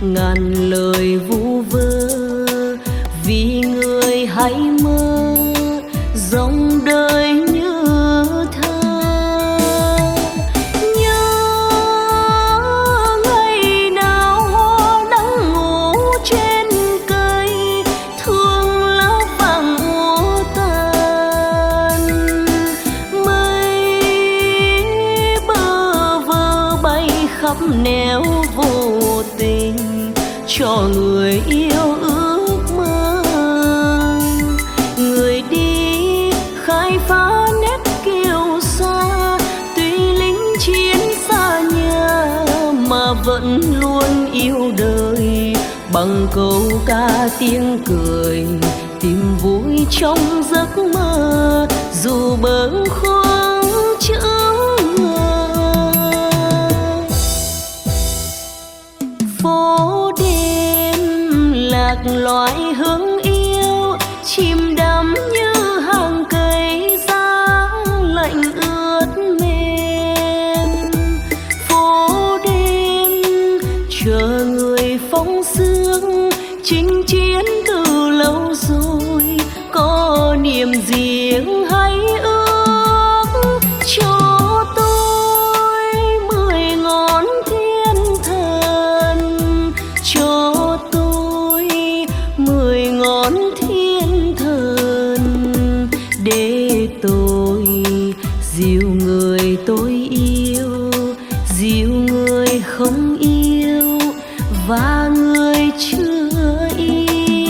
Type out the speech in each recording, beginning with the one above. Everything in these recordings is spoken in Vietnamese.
ngàn lời vu vơ vì người hãy mơ dòng đời như thơ. Nhớ ngày nào hoa đang ngủ trên cây, thương lá vàng úa tàn. Mây bơ vơ bay khắp nẻo vô tình cho người yêu ước mơ. Người đi khai phá nét kiêu sa, tuy lính chiến xa nhà mà vẫn luôn yêu đời. Bằng câu ca tiếng cười tìm vui trong giấc mơ, dù bâng khuâng chữ phố đêm lạc loài hương yêu, chìm đắm như hàng cây giá lạnh ướt mềm. Phố đêm chờ người phóng sương, chinh chiến từ lâu rồi, có niềm riêng hay ước cho tôi 10 ngón thiên thần, cho tôi 10 ngón thiên thần, để tôi dìu người tôi yêu, dìu người không yêu và người chưa yêu.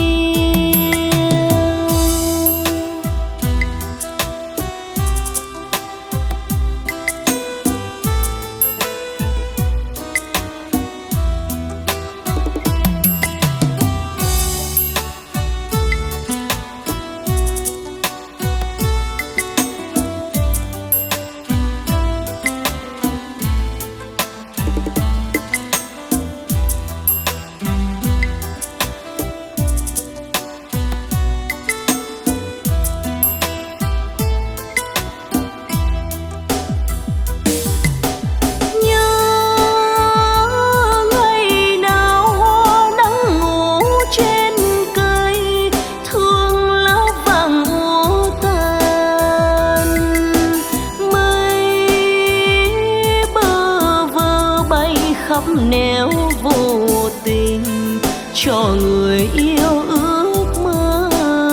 Nẻo vô tình cho người yêu ước mơ.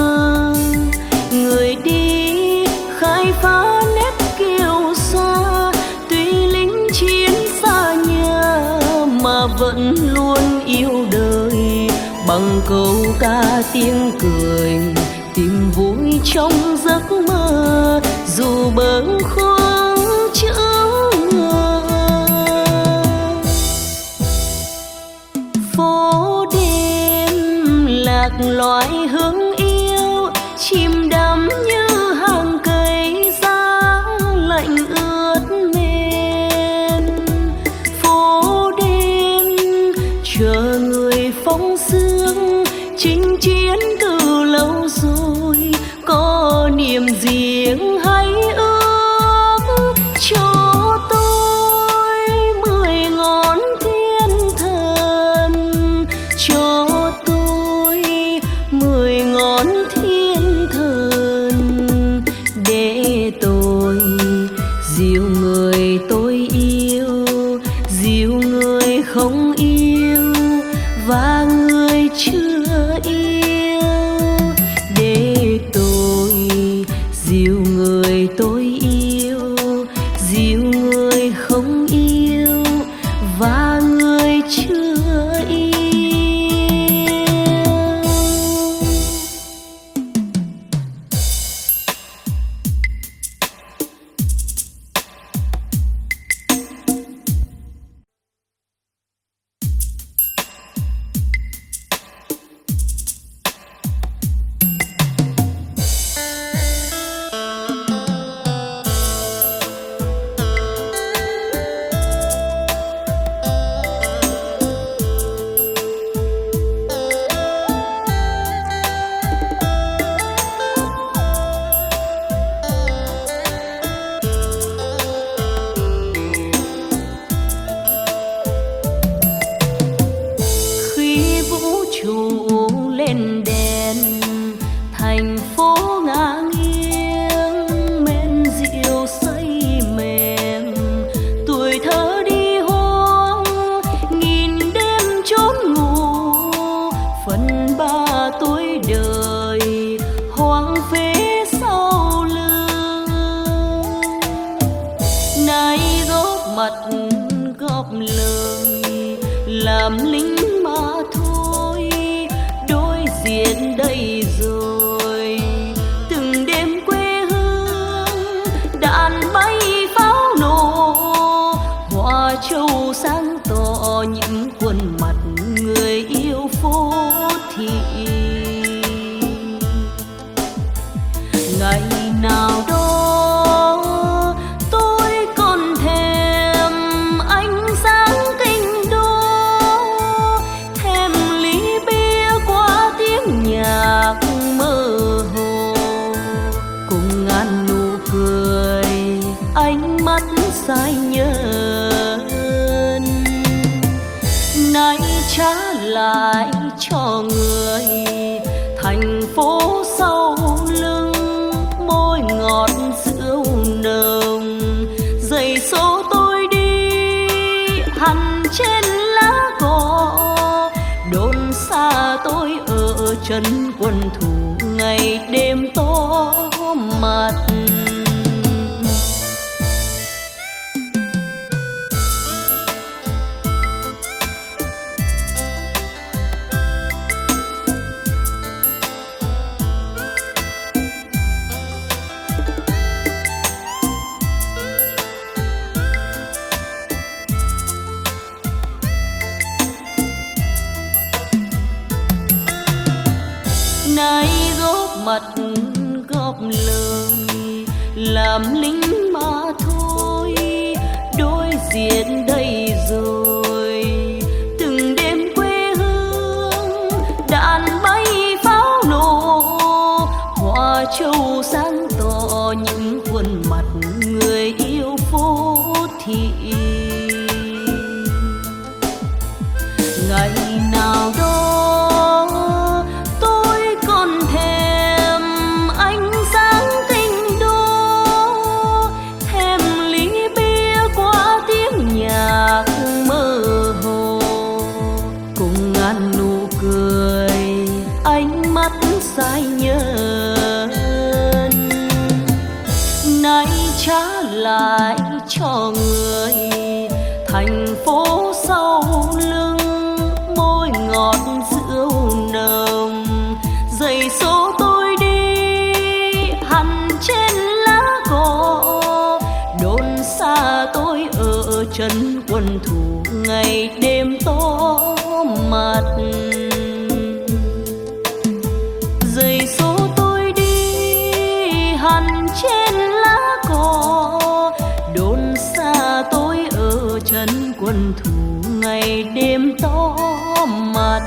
Người đi khai phá nét kiêu sa, tuy lính chiến xa nhà mà vẫn luôn yêu đời. Bằng câu ca tiếng cười tìm vui trong giấc mơ, dù bâng khuâng chữ phố đêm lạc loài hương yêu, chìm đắm như hàng cây giá lạnh ướt mềm. Phố đêm chờ người phóng sương, chinh chiến từ lâu rồi, có niềm riêng hay ước cho tôi 10 ngón thiên thần, cho tôi 10 ngón thiên thần, để tôi dìu người tôi yêu, dìu người không yêu và người chưa yêu, để tôi dìu người tôi yêu, dìu người không yêu và người chưa yêu. trụ lên đèn, thành phố ngả nghiêng men rượu say mềm. Tuổi thơ đi hoang nghìn đêm trốn ngủ, phần ba tuổi đời hoang phế sau lưng. Nay góp mặt góp lời làm lính mà thôi, đối diện đây rồi từng đêm quê hương đạn bay pháo nổ, hoa châu sáng tỏ những khuôn mặt người yêu phố thị. Ngày nào đó tôi còn thèm ánh sáng kinh đô, thèm ly bia qua tiếng nhạc mơ hồ, cùng ngàn nụ cười ánh mắt say nhơn. Nay trả lại cho người thành phố sau lưng, môi ngọt rượu nồng. Giày số tôi đi hằn trên lá cỏ, đồn xa tôi ở chân quân thủ ngày đêm tỏ mặt. Nay góp mặt góp lời làm lính mà thôi, đối diện đây rồi từng đêm quê hương đạn bay pháo nổ, hoa châu sáng tỏ những khuôn mặt người yêu phố thị. Ngày nào đó say nhơn, nay trả lại cho người thành phố sau lưng, môi ngọt rượu nồng. Giày số tôi đi hằn trên lá cỏ, đồn xa tôi ở chân quân thủ ngày đêm tỏ mặt. Giày số tôi đi hằn trên lá cỏ, đồn xa tôi ở chân quân thủ ngày đêm tỏ mặt.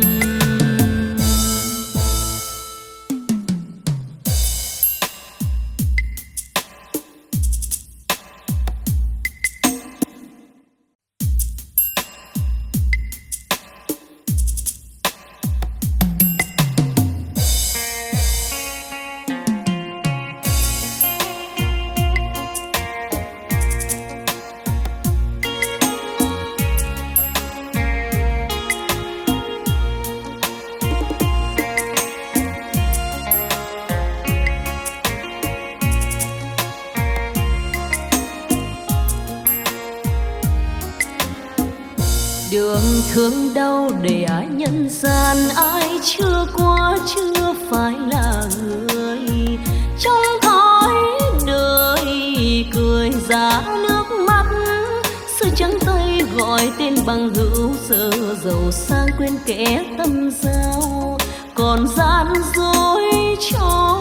Đường thương đau để ai nhân gian, ai chưa qua chưa phải là người. Trong thói đời cười giá nước mắt, sự trắng tay gọi tên bằng hữu, giờ giàu sang quên kẻ tâm giao, còn gian dối cho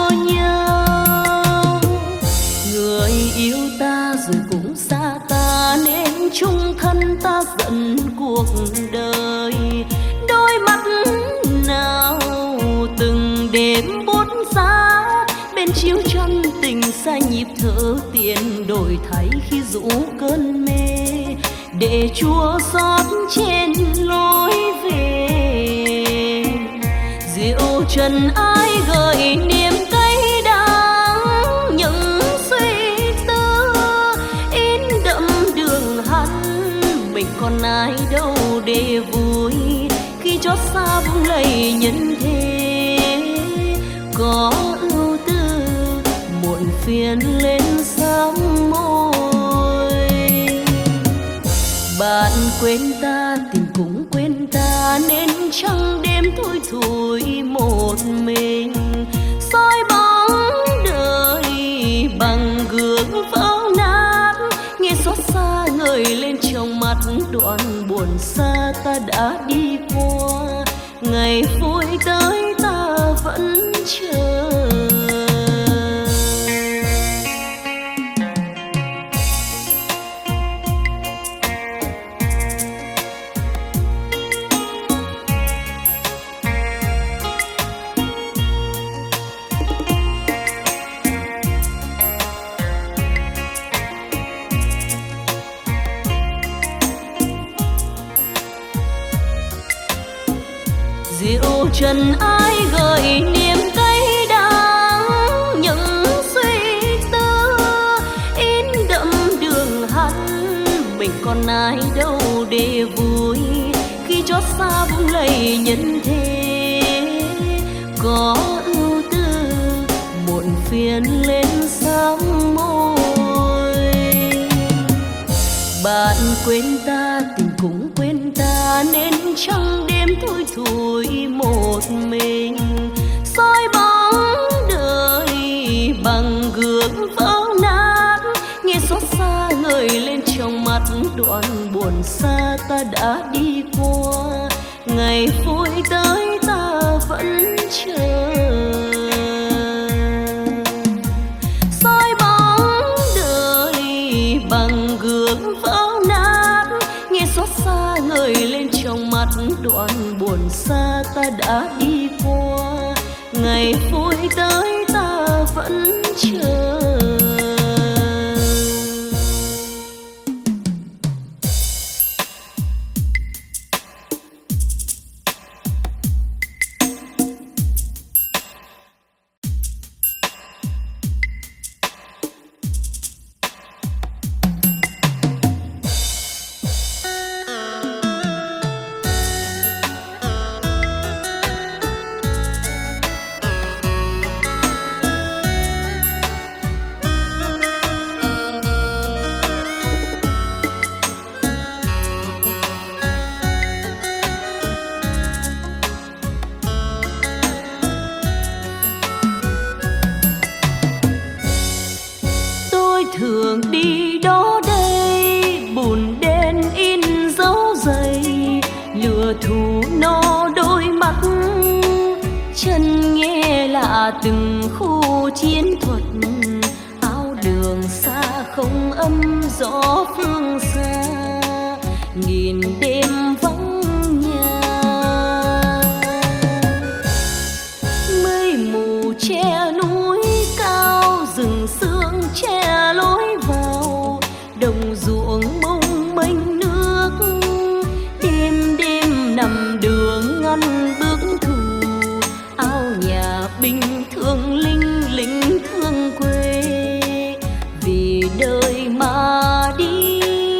nhau. Người yêu ta rồi cũng xa ta, nên chung thân ta giận cuộc đời. Đôi mắt nào từng đêm bút giá, bên chiếu chân tình xa nhịp thở tiền, đổi thay khi rũ cơn mê để Chúa xót trên lối về. trần ai gợi niềm cay đắng, những suy tư in đậm đường hắn. Mình còn ai đâu để vui khi chót xa vung lầy nhân thế. Có ưu tư muộn phiền lên sớm môi. Bạn quên ta tình cũng quên ta, nên trăng đêm thui thủi một mình. Soi bóng đời bằng gương vỡ nát, nghe xót xa ngời lên trong mắt. Đoạn buồn xa ta đã đi qua, ngày vui tới ta vẫn chờ. Diệu trần ai gợi niềm cay đắng, những suy tư in đậm đường hắn. Mình còn ai đâu để vui khi chót xa vung lầy nhân thế. Có ưu tư muộn phiền lên sớm môi. Bạn quên ta tình cũng quên ta, nên trăng đêm thui thủi một mình. Soi bóng đời bằng gương vỡ nát, nghe xót xa ngời lên trong mắt. Đoạn buồn xa ta đã đi qua, ngày vui tới ta vẫn chờ. Soi bóng đời bằng gương vỡ nát, nghe xót xa ngời lên trong mắt. Đoạn buồn xa ta đã đi qua, ngày vui tới ta vẫn chờ. Thường đi đó đây, bùn đen in dấu giày, lửa thù no đôi mắt. Chân nghe lạ từng khu chiến thuật, áo đường xa không âm gió phương xa. Nghìn đêm vắng nhà, mây mù che núi cao, rừng sương che lối vào. Đồng ruộng mông mênh nước, đêm đêm nằm đường ngăn bước thù. Áo nhà bình thường linh lính thương quê, vì đời mà đi.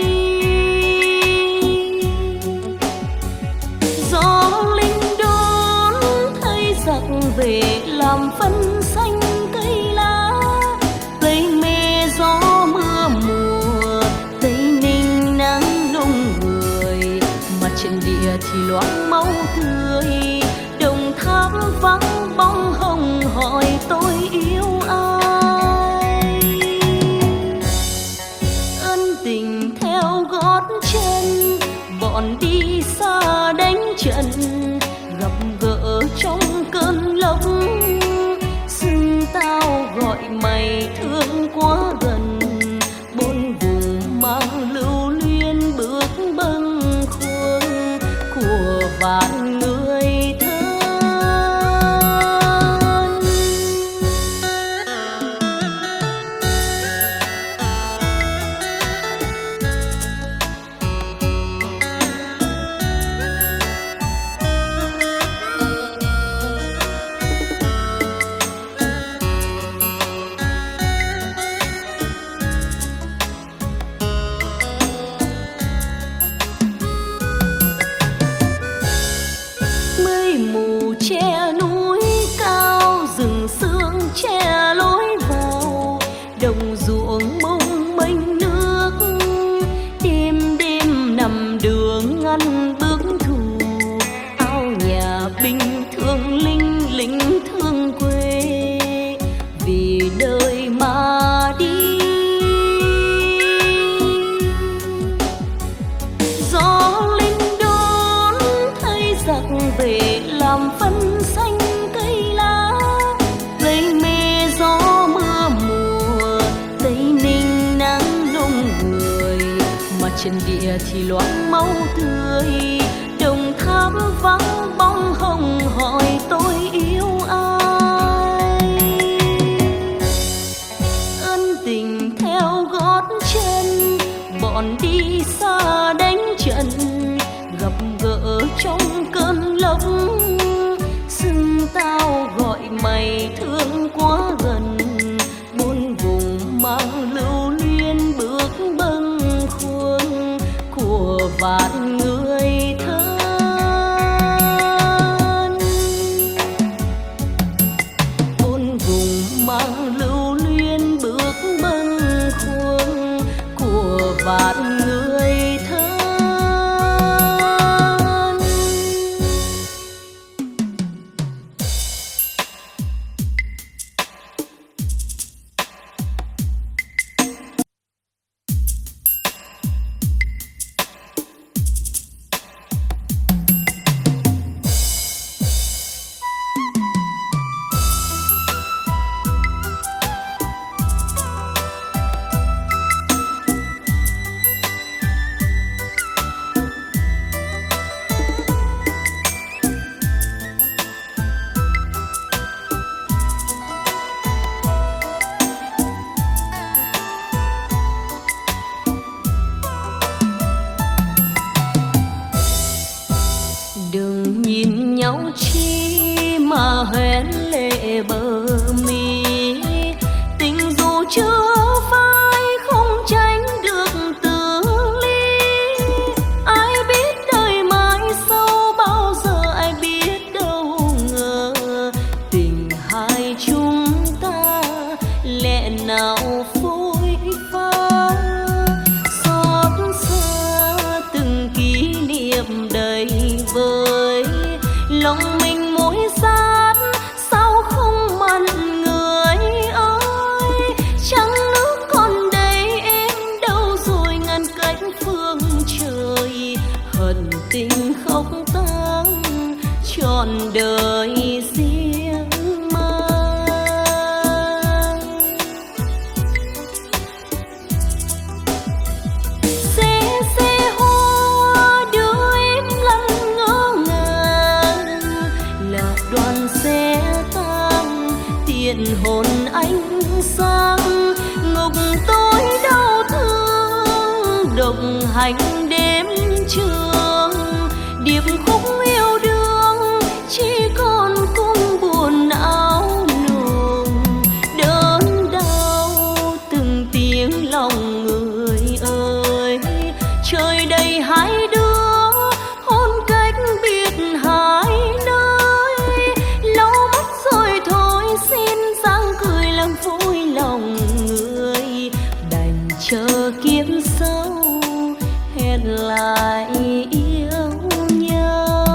Gió linh đốn thấy giặc về làm phân xanh cây lá. Tây mê gió mưa mùa, Tây ninh nắng nung người. Mặt trận địa thì loáng máu tươi, đồng tháp vắng bóng hồng hỏi tôi yêu ai. Ân tình theo gót chân, bọn đi xa đánh trận. Gặp gỡ trong cơn lốc, xưng tao gọi mày thương quá gần. Bốn vùng mang lưu luyến bước bâng khuâng của vạn người thân. đời làm phân xanh cây lá, gây mê gió mưa mùa, Tây Ninh nắng đông người, mà chân địa thì loáng máu tươi. Đồng Tháp vắng bóng hồng hỏi tôi yêu ai. Ân tình theo gót chân, bọn đi xa đánh trận, gặp gỡ trong cơn lốc. Xưng tao gọi mày thương quá gần, bốn vùng mang lưu luyến bước bâng khuâng của vạn người thân. Bốn vùng mang lưu luyến bước bâng khuâng của vạn người thân. Đừng nhìn nhau chi mà hoen lệ bờ mi, tình dù chưa phai không tránh được từ ly. Ai biết đời mai sau bao giờ, ai biết đâu ngờ tình hai chúng ta lẽ nào phôi pha. Xót xa từng kỷ niệm đầy vơi, lòng mình mối sát sao không mặn người ơi. Trăng nước còn đây em đâu rồi ngăn cách phương trời, hận tình khóc tang trọn đời riêng mang. Xe hoa đưa em lăn ngỡ ngàng, là đoàn xe tang tiện hồn ánh sáng. Ngục tôi đau thương độc hành đêm trường, điệp khúc yêu đương chỉ còn cung buồn áo nùng. Đớn đau từng tiếng lòng người ơi, trời đầy hai đứa hôn cách biệt hai nơi. Lâu mất rồi thôi xin dáng cười làm vui lòng người, đành chờ kiếp sau hẹn lại yêu nhau.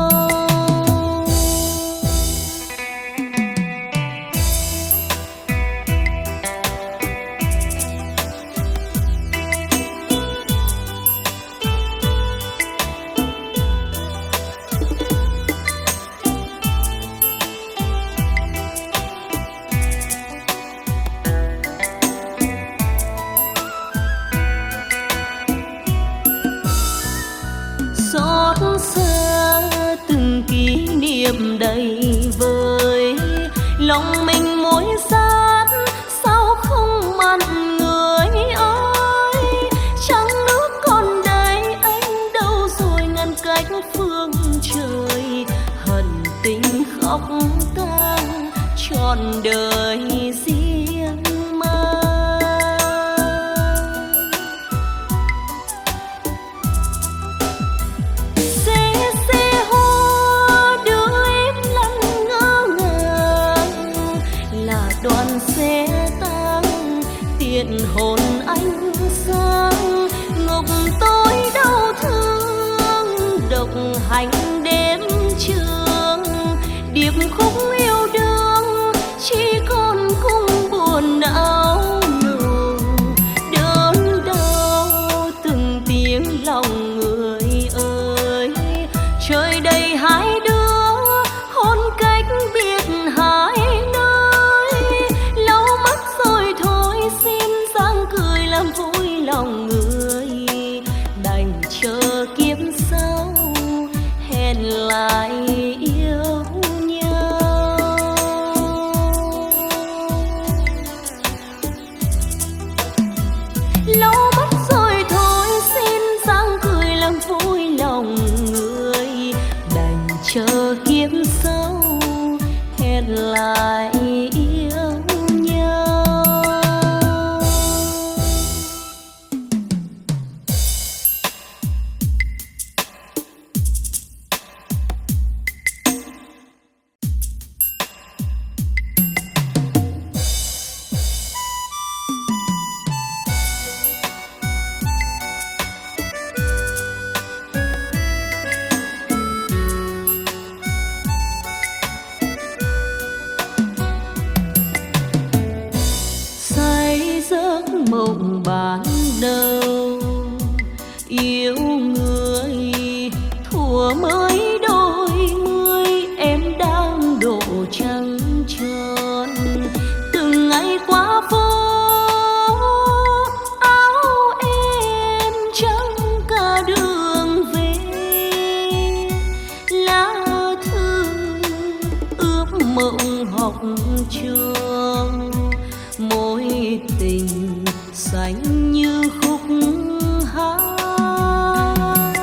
Xót xa từng kỷ niệm đầy vơi, lòng mình mối sát sao không mặn người ơi. Trăng nước còn đây anh đâu rồi ngăn cách phương trời, hận tình khóc tang trọn đời riêng mang. Xe hoa đưa em lăn ngỡ ngàng, là đoàn xe tang tiện hồn ánh sáng. Ngục tôi đau thương độc hành đêm trường, điệp khúc yêu đương chỉ kiếp sau hẹn lại yêu nhau. Mộng ban đầu yêu người thuở mới đôi mươi, em đang độ trăng tròn từng ngày qua phố áo em trắng cả đường về, lá thư ướp mộng học trò mối tình xanh như khúc hát.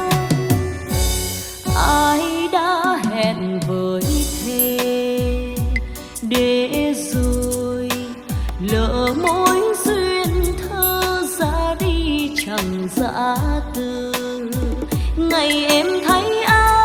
Ai đã hẹn với thề để rồi lỡ mối duyên thơ ra đi chẳng dã từ. Ngày em thấy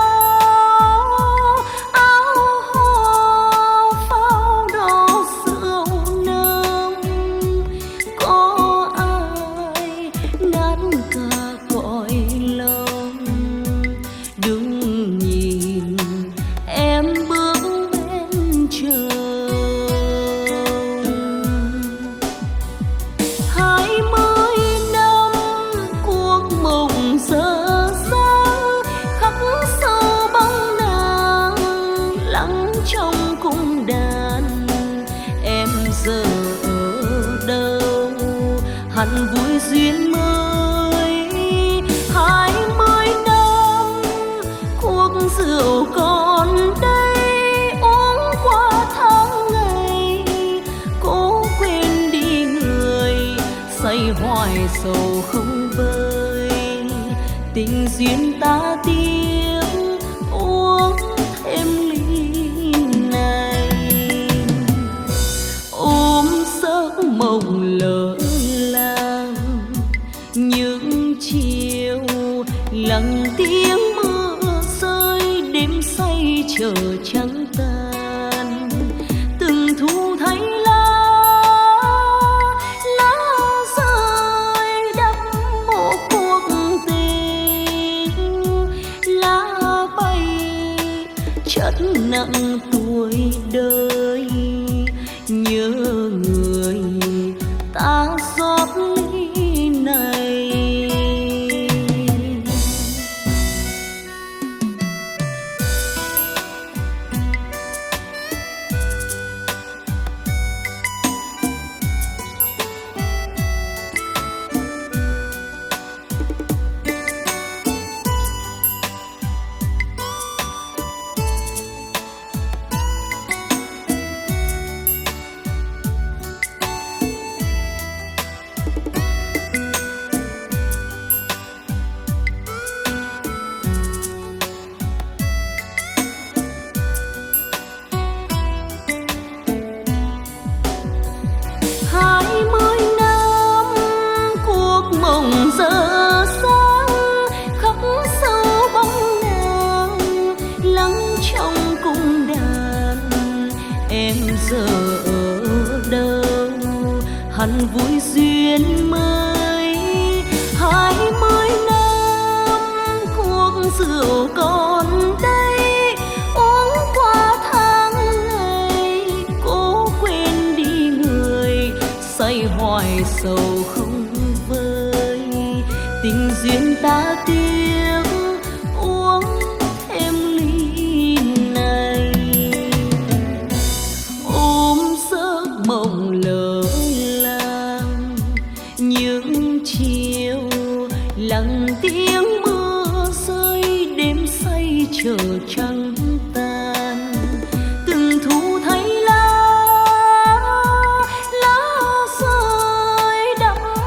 hẳn vui duyên mới 20 năm cuộc rượu còn đây uống qua tháng ngày, cố quên đi người say hoài sầu không vơi. Tình duyên ta tiếp uống thêm ly này, ôm giấc mộng lỡ những chiều lặng tiếng mưa rơi, đêm say chờ trắng tan. Từng thu thấy lá rơi đắp bộ cuộc tình, lá bay chất nặng tuổi đời. Nhớ người ta rót ly này. Giờ ở đâu hẳn vui duyên mới 20 năm cuộc rượu còn đây uống qua tháng ngày, cố quên đi người say hoài sầu không vơi. Tình duyên ta tiếc uống thêm ly này, mộng lỡ làng những chiều lặng tiếng mưa rơi, đêm say chờ trắng tan. Từng thu thấy lá rơi đắp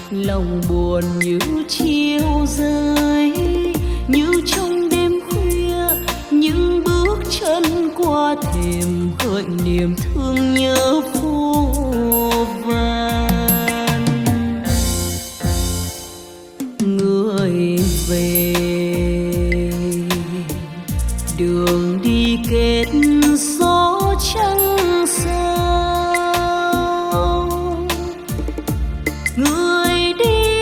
lòng buồn như chiều rơi, như trong đêm khuya những bước chân qua thềm gợi niềm thương nhớ vô vàn. Người về đường đi kết gió trăng sao, người đi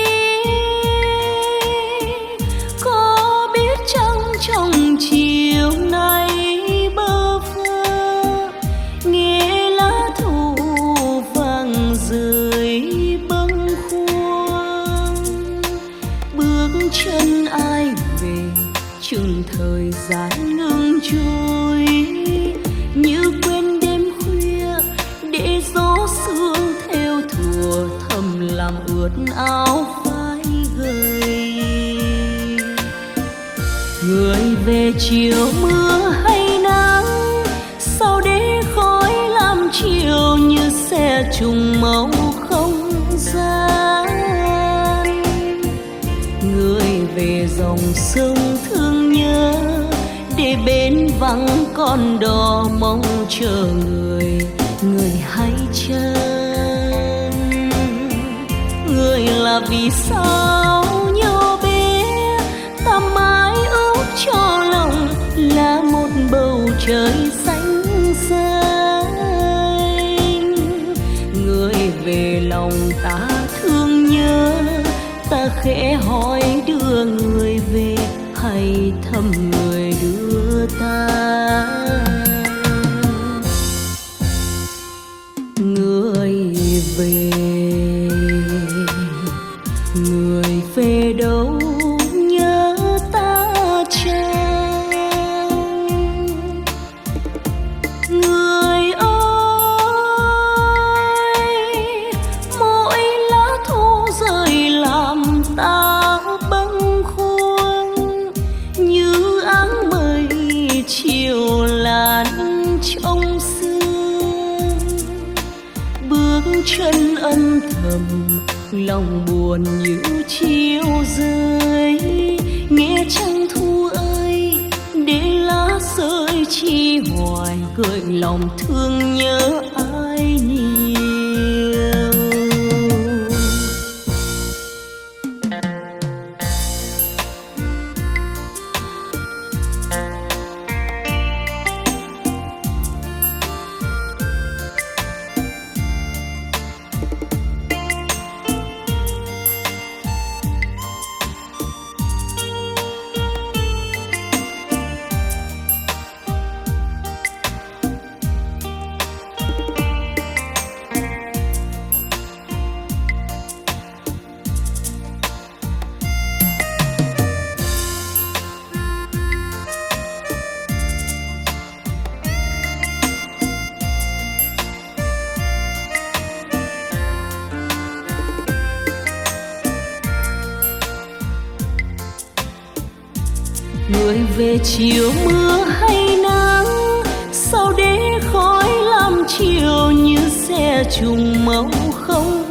có biết chăng trong chiều nay bơ vơ nghe lá thu vàng rơi bâng khuâng, bước chân ai về chừng thời gian ngừng trôi, như quên đêm khuya để gió sương theo thùa thầm làm ướt áo vai gầy. Người về chiều mưa hay nắng, sao để khói làm chiều như xe trùng màu không gian. Người về dòng sông thương nhớ để bên vắng con đò mong chờ người, người hãy chân. Người là vì sao nhỏ bé ta mãi ước cho lòng là một bầu trời xanh xanh. Người về lòng ta thương nhớ, ta khẽ hỏi đưa người về hay thầm người đưa ta. Người về, người về đâu nhớ ta chăng? Người ơi, mỗi lá thu rơi làm ta bâng khuâng, như áng mây chiều làn trong sương. Bước chân âm thầm lòng buồn như chiều rơi, nghe trăng thu ơi để lá rơi chi hoài gợi lòng thương nhớ ai nhiều. Người về chiều mưa hay nắng, sao để khói làm chiều như xe trùng màu không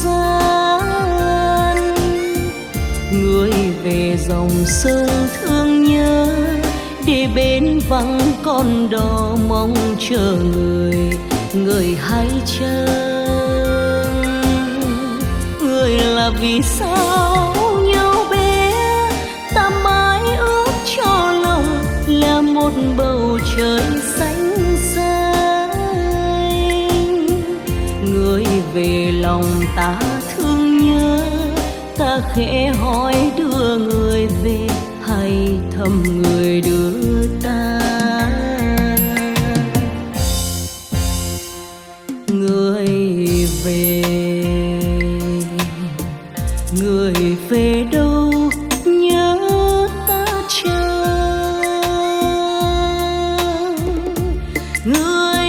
gian. Người về dòng sông thương nhớ để bên vắng con đò mong chờ người, người hãy chân. Người là vì sao nhau bé ta mãi ước cho lòng là một bầu trời xanh xanh. Người về lòng ta thương nhớ, ta khẽ hỏi đưa người về hay thầm người đưa ta. Người về, người về đâu nhớ ta chăng? Người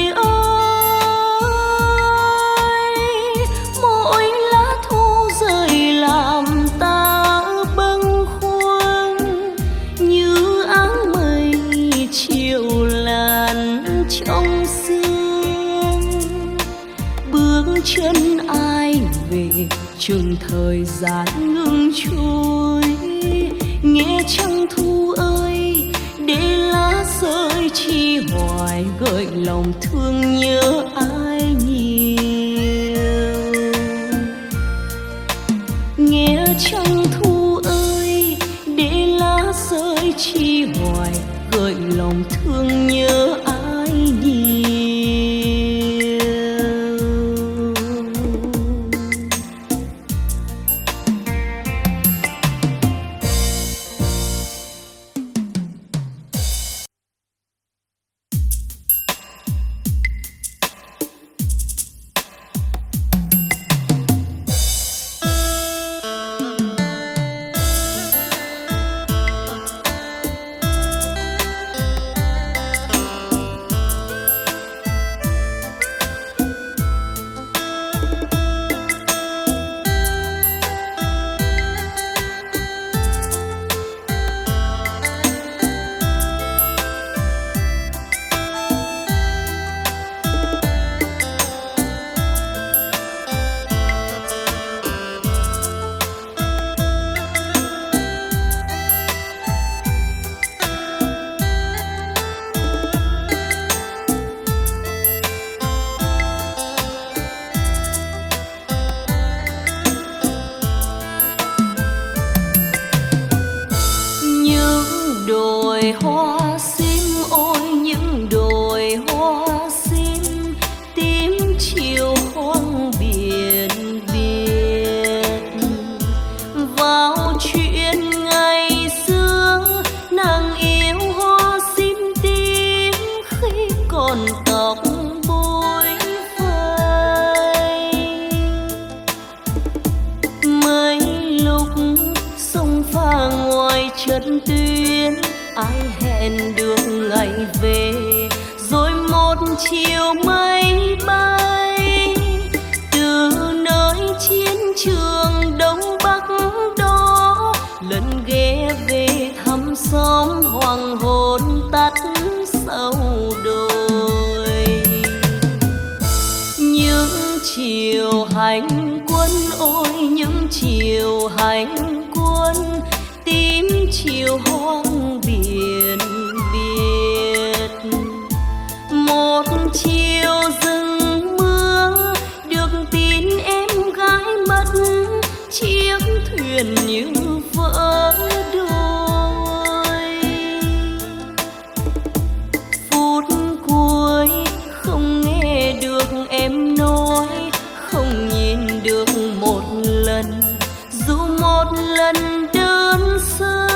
ơi, mỗi lá thu rơi làm ta bâng khuâng, như áng mây chiều làn trong sương. Bước chân ai về chừng thời gian ngừng trôi. Nghe trăng thu ơi, để lá rơi chi hoài, gợi lòng thương nhớ ai nhiều. Nghe trăng thu ơi, để lá rơi chi hoài, gợi lòng thương nhớ ai nhiều. Trận tuyến ai hẹn được ngày về, rồi một chiều máy bay từ nơi chiến trường Đông Bắc đó, lần ghé về thăm xóm hoàng hôn tắt sau đồi. Những chiều hành quân ôi, những chiều hành quân, tím chiều hoang biển Việt. Một chiều rừng mưa, được tin em gái mất, chiếc thuyền như vỡ đôi. Phút cuối không nghe được em nói, không nhìn được một lần, dù một lần đơn sơ,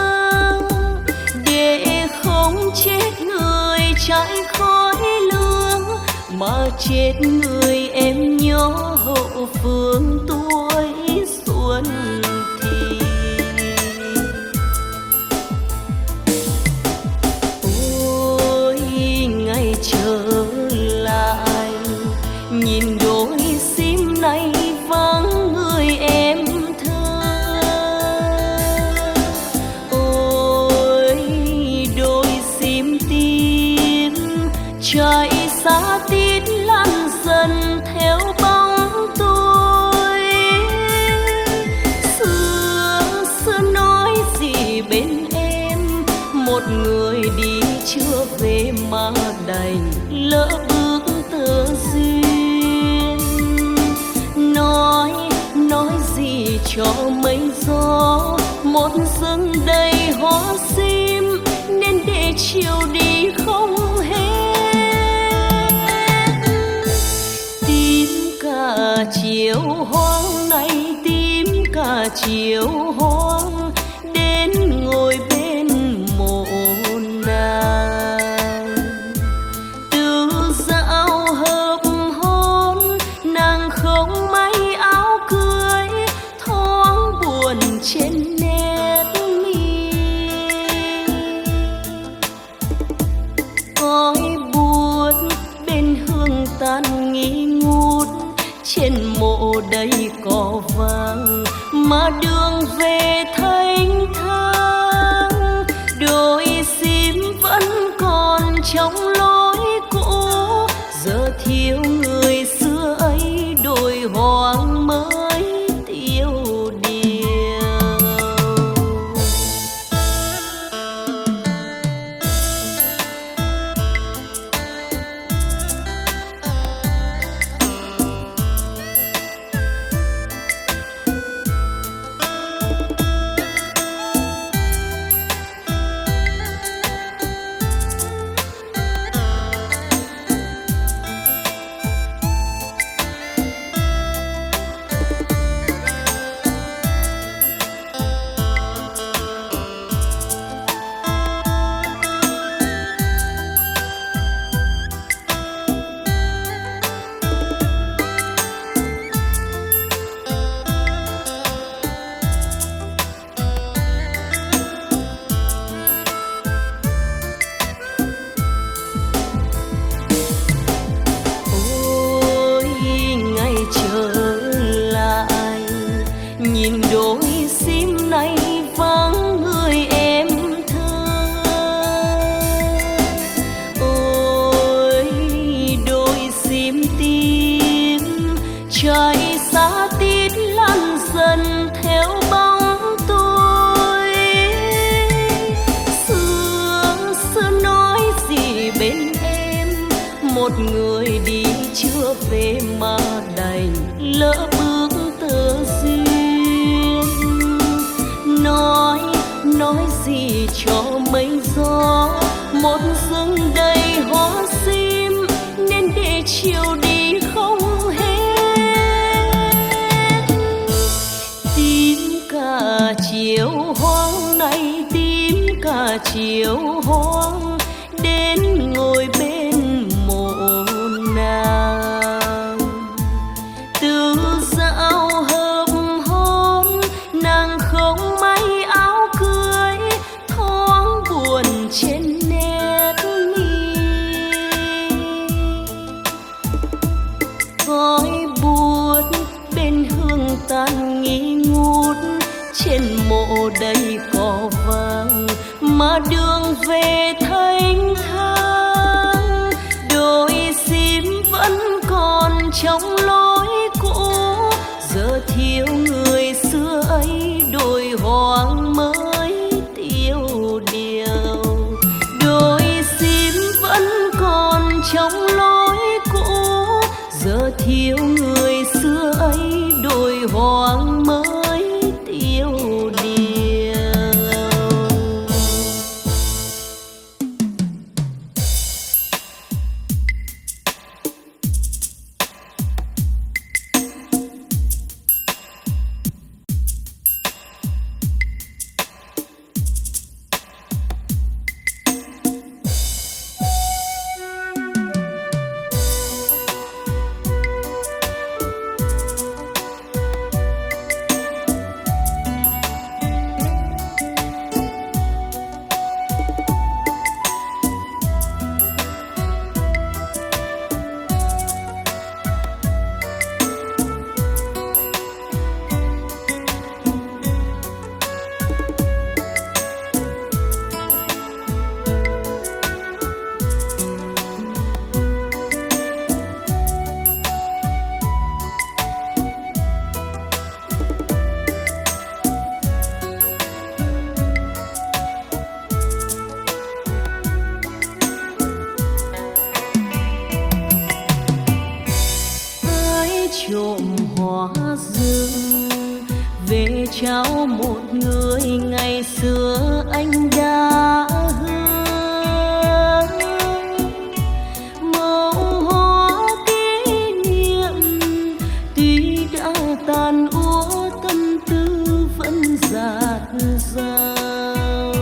để không chết người trái khói lửa, mà chết người em nhớ hậu phương tuổi xuân thì. Ôi ngày trở lại, nhìn đôi sim này vắng người em thơ. Ôi đôi sim tím chạy xa tít lan dần theo bóng tôi. Xưa nói gì bên em, một người đi chưa về mà đành lỡ bước tơ duyên. Nói gì cho mây gió, một rừng đầy hoa sim, nên để chiều đi không hết. Tím cả chiều hoang này, tím cả chiều hoang, đến ngồi bên mộ nàng. Từ dạo hợp hôn, nàng không may áo cưới, thoáng buồn trên nét mi. Khói buốt bên hương tàn nghi ngút, trên mộ đầy cỏ vàng, mà đường về thênh thang. Đôi sim vẫn còn trong lối cũ, giờ thiếu người xưa ấy, đồi hoang mới tiêu đôi sim nay vắng người em thơ. Ôi đôi sim tím chạy xa tít lăn dần theo bóng tôi. Xưa nói gì bên em, một người đi chưa về mà đành lỡ bước tơ duyên. Nói gì cho mây gió, một rừng đầy hoa sim nên để chiều đi không hết. Tím cả chiều hoang này, tím cả chiều hoang đến ngồi bên mộ nàng. Từ dạo hợp hôn nàng không may áo cưới, thoáng buồn trên nét mi. Khói buốt bên hương tàn nghi ngút, trên mộ đầy cỏ vàng mà đường về thênh thang. Đôi sim vẫn còn trong lối cũ, giờ thiếu người xưa ấy đôi hoang mới tiêu điều. Đôi sim vẫn còn trong lối cũ, giờ thiếu người xưa ấy đôi hoang mới tiêu điều. Trộm hoa rừng về trao một người ngày xưa anh đã hứa. Màu hoa kỷ niệm tuy đã tàn úa, tâm tư vẫn dạt dào.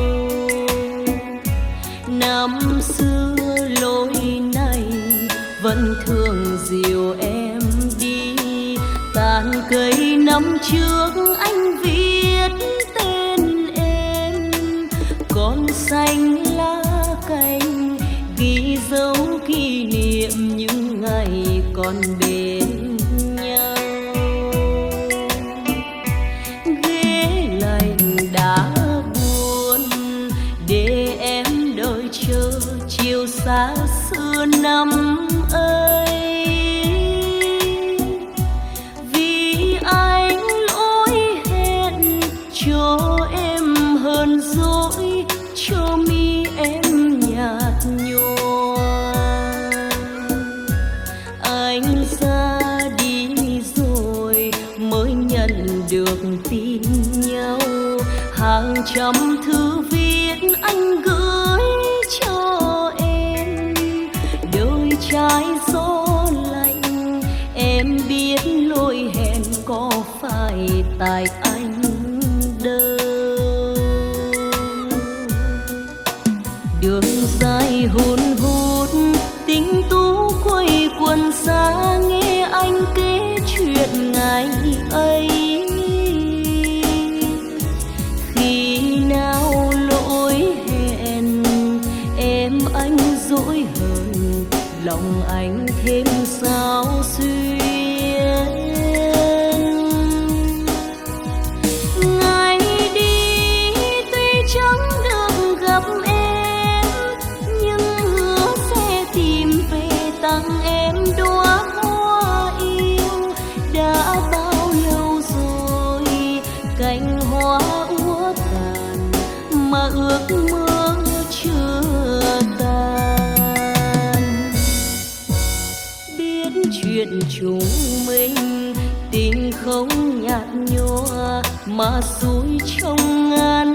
Năm xưa lối này vẫn thường dìu em đi, tàn cây năm trước anh viết tên em. Con xanh lá cành ghi dấu kỷ niệm những ngày còn bên nhau. Ghế lạnh đã buồn để em đợi chờ chiều xa xưa năm ấy. Vì anh lỗi hẹn cho em hơn dỗi, cho mi em nhạt nhòa. Anh ra đi rồi mới nhận được tin nhau, hàng trăm thư viết anh gửi cho em. Đôi trái gió lạnh em biết lỗi hẹn có phải tại anh đâu. Đường dài hun hút tình tú quay quần xa, nghe anh kể chuyện ngày ấy. Khi nào lỗi hẹn em anh dỗi hờn, lòng anh thêm sao xuyên. cành hoa úa tàn mà ước mơ chưa tan. Biết chuyện chúng mình tình không nhạt nhòa mà xuôi trong ngàn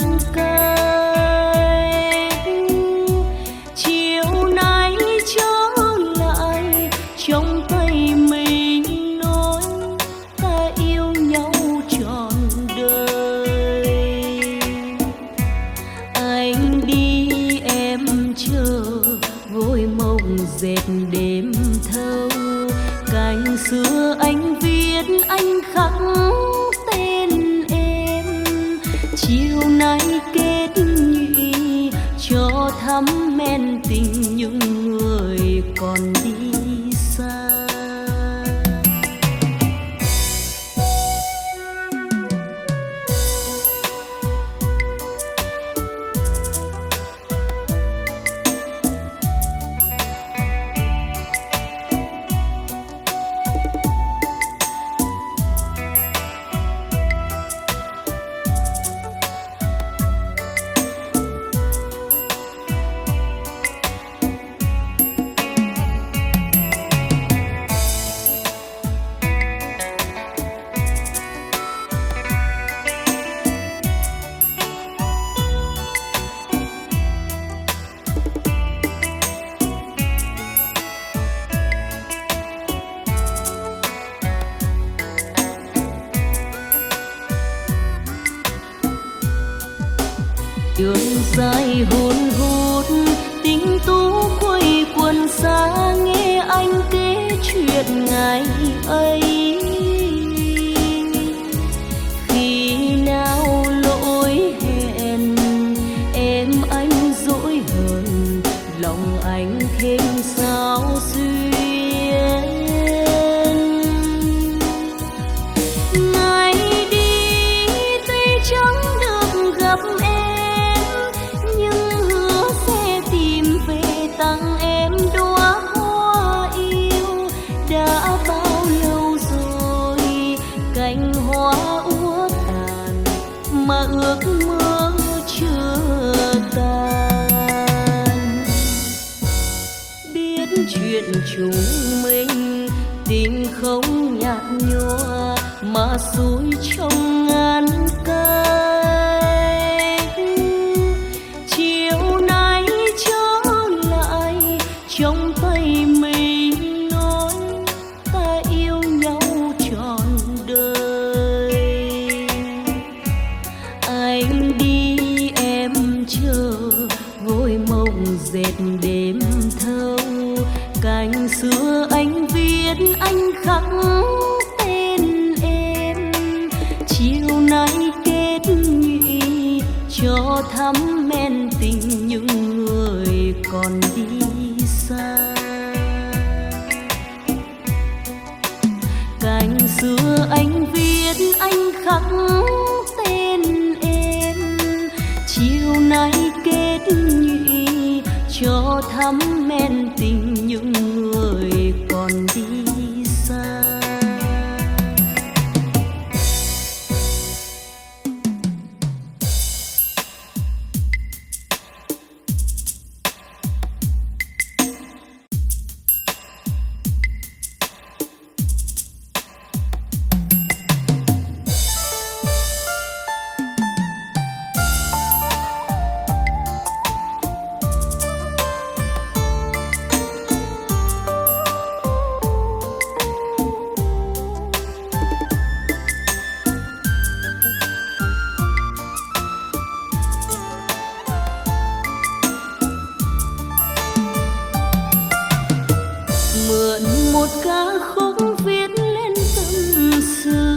cái. Chiều nay trở lại trong tay mình nói ta yêu nhau trọn đời. Anh đi em chờ gối mộng dệt đêm thâu, cành xưa anh viết anh khắc tên em. Chiều nay kết nhụy cho thắm men tình những người còn đi xa. Đường dài hôn hút tình tú quây quần xa, nghe anh kể chuyện ngày ấy. Khi nào lỗi hẹn em anh dỗi hờn, lòng anh thêm sao xuyên. Ngày đi tuy chẳng được gặp em, tặng em đóa hoa yêu. Đã bao lâu rồi cành hoa úa tàn mà ước mơ chưa tan. Biết chuyện chúng mình tình không nhạt nhòa mà xuôi trong ngàn cái. Chiều nay trong tay mình nói ta yêu nhau trọn đời. Anh đi em chờ gối mộng dệt đêm thâu, cành xưa anh viết anh khắc tên em. Chiều nay kết nhụy cho thắm men tình những người còn đi xa. Cành xưa anh viết anh khắc tên em. Chiều nay kết nhụy cho thắm men tình những người còn đi xa. Một ca khúc viết lên tâm sự,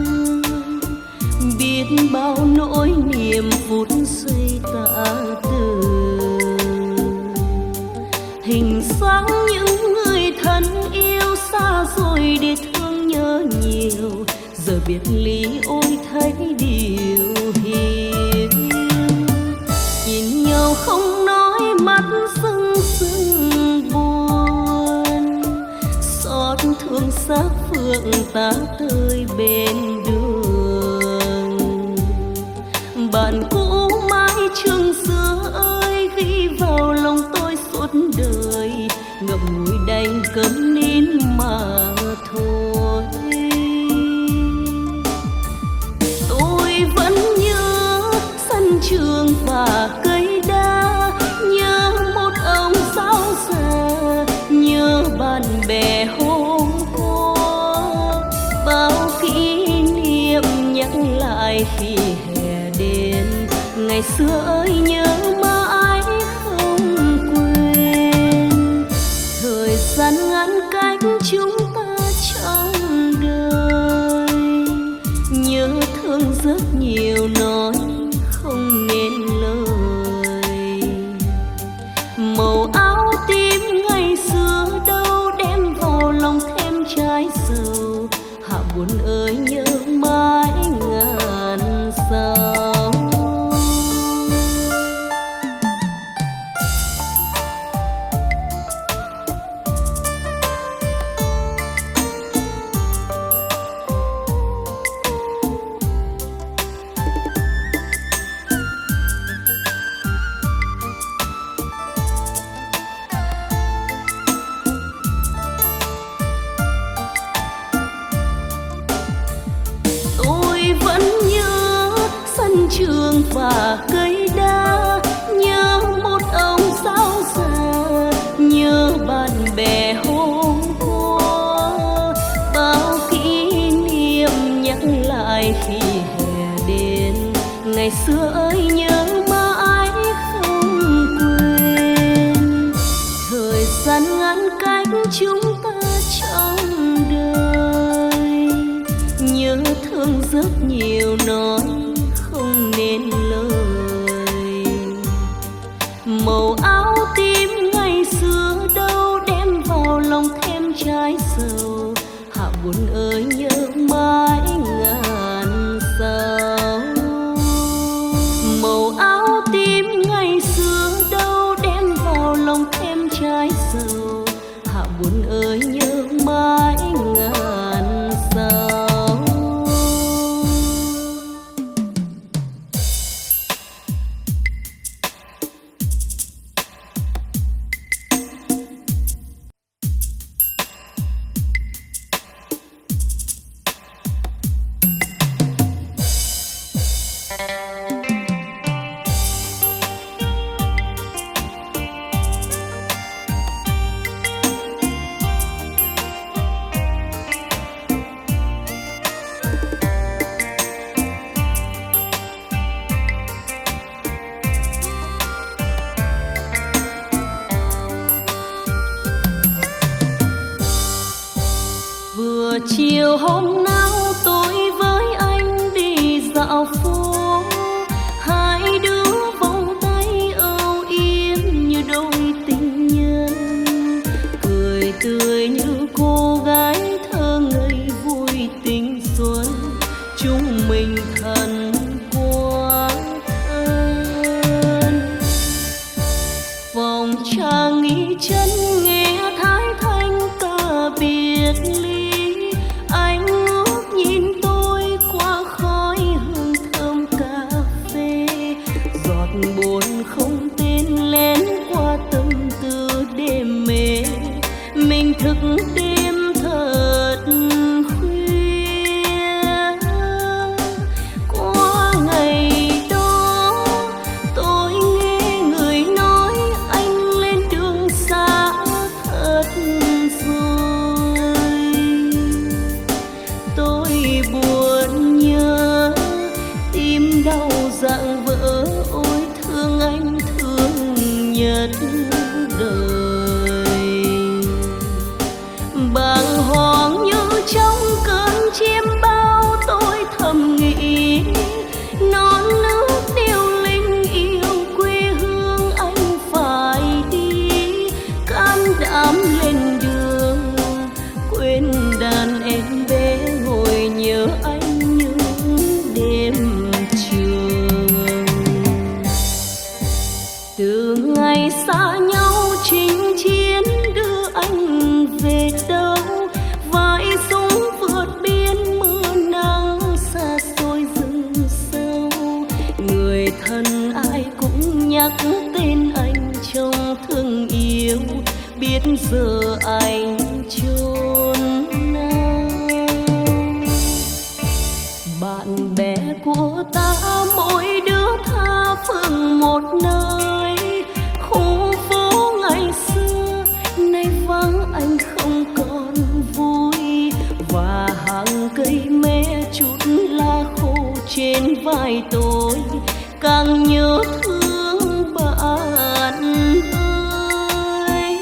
biết bao nỗi niềm phút giây tạ từ. Hình dáng những người thân yêu xa rồi để thương nhớ nhiều, giờ biệt ly ôi thấy điều hiu. Nhìn nhau không nói mắt sưng sưng buồn, xót thương xác phượng ta tới bên đường. bạn cũ mãi trường xưa ơi, ghi vào lòng tôi suốt đời, ngậm ngùi đành câm nín mà thôi. Tôi vẫn nhớ sân trường và cây đá, nhớ một ông giáo già, nhớ bạn bè hôm qua, bao kỷ niệm nhắc lại khi hè đến. Ngày xưa ơi nhớ mãi không quên, thời gian ngăn cách chúng ta trong đời, nhớ thương rất nhiều nói không nên lời. Màu áo tím ngày xưa đâu đem vào lòng thêm trái sầu, hạ buồn ơi nhớ mãi ngàn sao. Trường và cây đá, nhớ một ông giáo già, nhớ bạn bè hôm qua, bao kỷ niệm nhắc lại khi hè đến. Ngày xưa ơi nhớ mãi không quên, thời gian ngăn cách chúng ta trong đời, nhớ thương rất nhiều nói không nên lời. Màu áo tím ngày xưa đâu đem vào lòng thêm trái sầu, hạ buồn ơi nhớ mãi ngàn sao. Màu áo tím ngày xưa đâu đem vào lòng thêm trái sầu, hạ buồn ơi nhớ mãi ngàn sao. Chiều hôm nào tôi với anh đi dạo phố, hai đứa vòng tay âu yếm như đôi tình nhân, cười tươi như cô gái thơ ngây vui tình xuân, chúng mình thân quá thân. Vòng trà nghỉ chân nghe thái thanh ta biệt ly, anh ngước nhìn tôi qua khói hương thơm cà phê, giọt buồn không tên lén qua tâm tư đêm mê, mình thức đêm thật khuya. Qua ngày đó tôi nghe người nói anh lên đường xa thật rồi, tôi buồn nhớ tim đau rạng vỡ, ôi thương anh thương nhất đời. Bàng hoàng như trong cơn chim bao tôi thầm nghĩ, non nước điêu linh yêu quê hương anh phải đi, can đảm lên đường quên đàn em bé ngồi nhớ anh những đêm trường. Từ ngày xa thân ai cũng nhắc tên anh trong thương yêu, biết giờ anh chốn nào. Bạn bè của ta mỗi đứa tha phương một nơi, khu phố ngày xưa nay vắng anh không còn vui, và hàng cây mé chút lá khô trên vai tôi càng nhớ thương bạn ơi.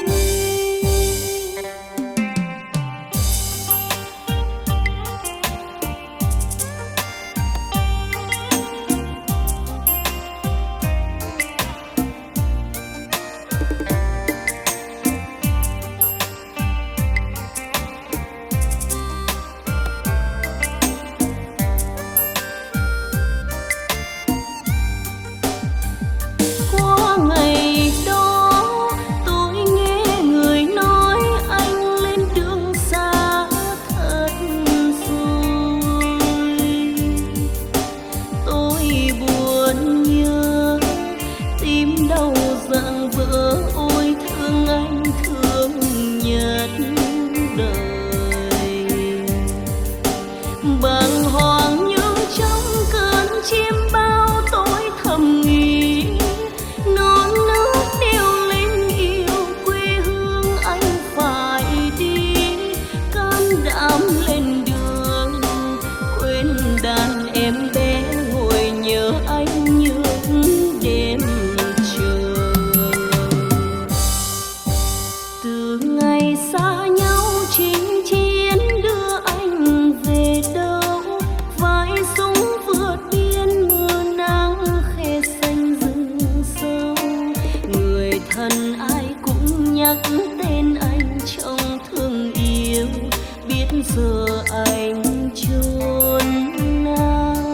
Giờ anh chốn nào.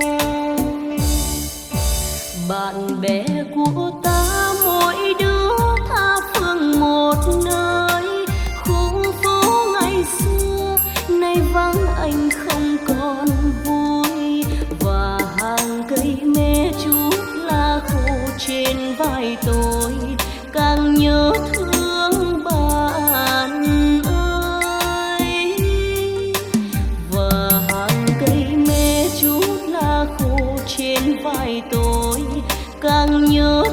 Bạn bè của ta mỗi đứa tha phương một nơi, khu phố ngày xưa nay vắng anh không còn vui, và hàng cây mé chút lá khô trên vai tôi càng nhớ thương bạn ơi. Và hàng cây mé chút lá khô trên vai tôi càng nhớ